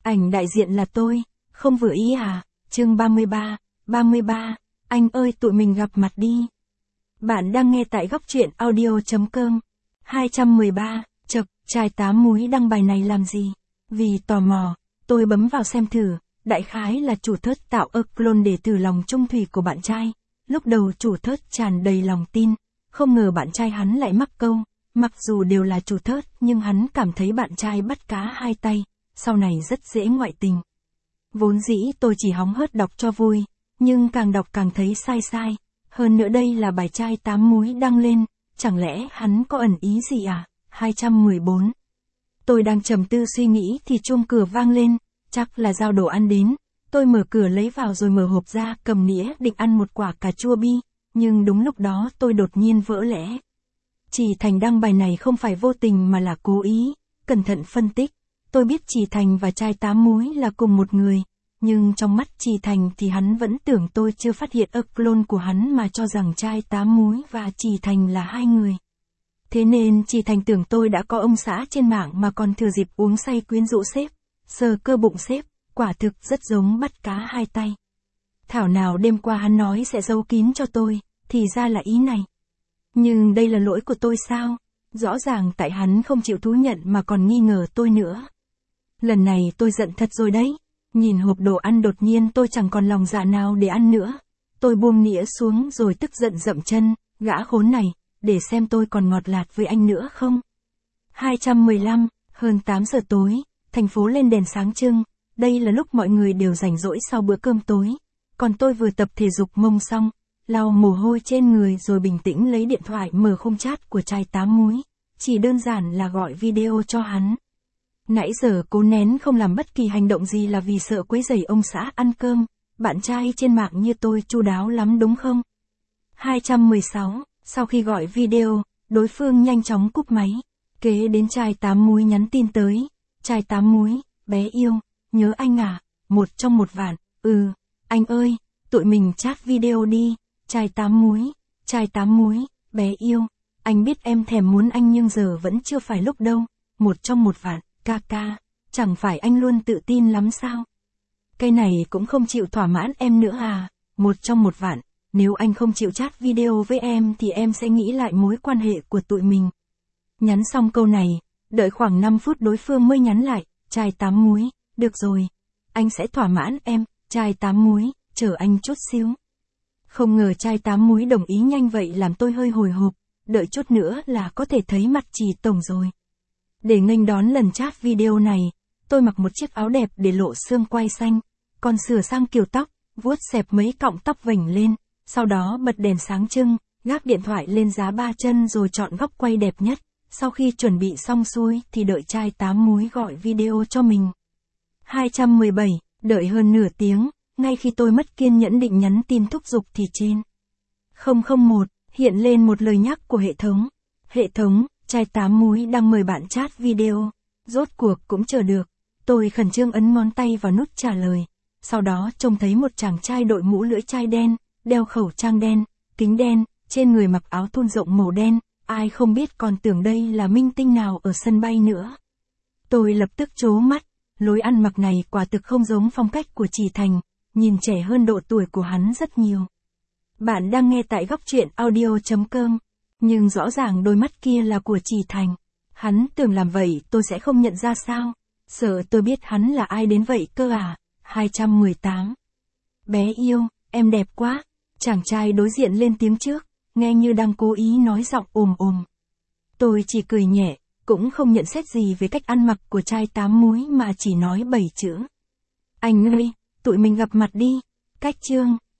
Ảnh đại diện là tôi, không vừa ý à? Chương 33, anh ơi tụi mình gặp mặt đi. Bạn đang nghe tại góc truyện audio.com. 213, chậc, trai 8 múi đăng bài này làm gì? Vì tò mò, tôi bấm vào xem thử, đại khái là chủ thớt tạo clone để từ lòng trung thủy của bạn trai. Lúc đầu chủ thớt tràn đầy lòng tin, không ngờ bạn trai hắn lại mắc câu, mặc dù đều là chủ thớt nhưng hắn cảm thấy bạn trai bắt cá hai tay, sau này rất dễ ngoại tình. Vốn dĩ tôi chỉ hóng hớt đọc cho vui, nhưng càng đọc càng thấy sai. Hơn nữa đây là bài trai 8 múi đăng lên, chẳng lẽ hắn có ẩn ý gì à? 214. Tôi đang trầm tư suy nghĩ thì chuông cửa vang lên, chắc là giao đồ ăn đến. Tôi mở cửa lấy vào rồi mở hộp ra, cầm nĩa định ăn một quả cà chua bi, nhưng đúng lúc đó tôi đột nhiên vỡ lẽ. Chỉ Thành đăng bài này không phải vô tình mà là cố ý, cẩn thận phân tích. Tôi biết Chỉ Thành và trai 8 múi là cùng một người, nhưng trong mắt Chỉ Thành thì hắn vẫn tưởng tôi chưa phát hiện clone của hắn mà cho rằng trai 8 múi và Chỉ Thành là hai người. Thế nên Chỉ Thành tưởng tôi đã có ông xã trên mạng mà còn thừa dịp uống say quyến rũ sếp, sờ cơ bụng sếp, quả thực rất giống bắt cá hai tay. Thảo nào đêm qua hắn nói sẽ giấu kín cho tôi, thì ra là ý này. Nhưng đây là lỗi của tôi sao? Rõ ràng tại hắn không chịu thú nhận mà còn nghi ngờ tôi nữa. Lần này tôi giận thật rồi đấy. Nhìn hộp đồ ăn đột nhiên tôi chẳng còn lòng dạ nào để ăn nữa. Tôi buông nĩa xuống rồi tức giận dậm chân, gã khốn này, để xem tôi còn ngọt lạt với anh nữa không. 215, hơn 8 giờ tối, thành phố lên đèn sáng trưng. Đây là lúc mọi người đều rảnh rỗi sau bữa cơm tối. Còn tôi vừa tập thể dục mông xong, lau mồ hôi trên người rồi bình tĩnh lấy điện thoại mở khung chat của trai 8 múi. Chỉ đơn giản là gọi video cho hắn. Nãy giờ cố nén không làm bất kỳ hành động gì là vì sợ quấy rầy ông xã ăn cơm. Bạn trai trên mạng như tôi chu đáo lắm đúng không? 216, sau khi gọi video, đối phương nhanh chóng cúp máy. Kế đến trai 8 múi nhắn tin tới. Trai 8 múi, bé yêu, nhớ anh à, 1 trong 1 vạn, anh ơi, tụi mình chat video đi. Trai 8 múi, bé yêu, anh biết em thèm muốn anh nhưng giờ vẫn chưa phải lúc đâu. 1 trong 1 vạn, ca, chẳng phải anh luôn tự tin lắm sao? Cái này cũng không chịu thỏa mãn em nữa à? 1 trong 1 vạn, nếu anh không chịu chat video với em thì em sẽ nghĩ lại mối quan hệ của tụi mình. Nhắn xong câu này, đợi khoảng 5 phút đối phương mới nhắn lại, trai 8 múi, được rồi, anh sẽ thỏa mãn em, trai 8 múi, chờ anh chút xíu. Không ngờ trai 8 múi đồng ý nhanh vậy làm tôi hơi hồi hộp, đợi chút nữa là có thể thấy mặt Chỉ tổng rồi. Để nghênh đón lần chat video này, tôi mặc một chiếc áo đẹp để lộ xương quai xanh, còn sửa sang kiểu tóc, vuốt xẹp mấy cọng tóc vểnh lên, sau đó bật đèn sáng trưng, gác điện thoại lên giá 3 chân rồi chọn góc quay đẹp nhất. Sau khi chuẩn bị xong xuôi thì đợi trai 8 múi gọi video cho mình. 217, đợi hơn nửa tiếng, ngay khi tôi mất kiên nhẫn định nhắn tin thúc giục thì trên 001 hiện lên một lời nhắc của hệ thống. Hệ thống, trai 8 múi đang mời bạn chat video. Rốt cuộc cũng chờ được. Tôi khẩn trương ấn ngón tay vào nút trả lời. Sau đó trông thấy một chàng trai đội mũ lưỡi chai đen, đeo khẩu trang đen, kính đen, trên người mặc áo thun rộng màu đen. Ai không biết còn tưởng đây là minh tinh nào ở sân bay nữa. Tôi lập tức trố mắt, lối ăn mặc này quả thực không giống phong cách của Chỉ Thành, nhìn trẻ hơn độ tuổi của hắn rất nhiều. Bạn đang nghe tại góc truyện audio.com, nhưng rõ ràng đôi mắt kia là của Chỉ Thành. Hắn tưởng làm vậy tôi sẽ không nhận ra sao? Sợ tôi biết hắn là ai đến vậy cơ à? 218. Bé yêu, em đẹp quá. Chàng trai đối diện lên tiếng trước, nghe như đang cố ý nói giọng ồm. Tôi chỉ cười nhẹ, cũng không nhận xét gì về cách ăn mặc của trai 8 múi mà chỉ nói 7 chữ. Anh ơi, tụi mình gặp mặt đi. Cách chương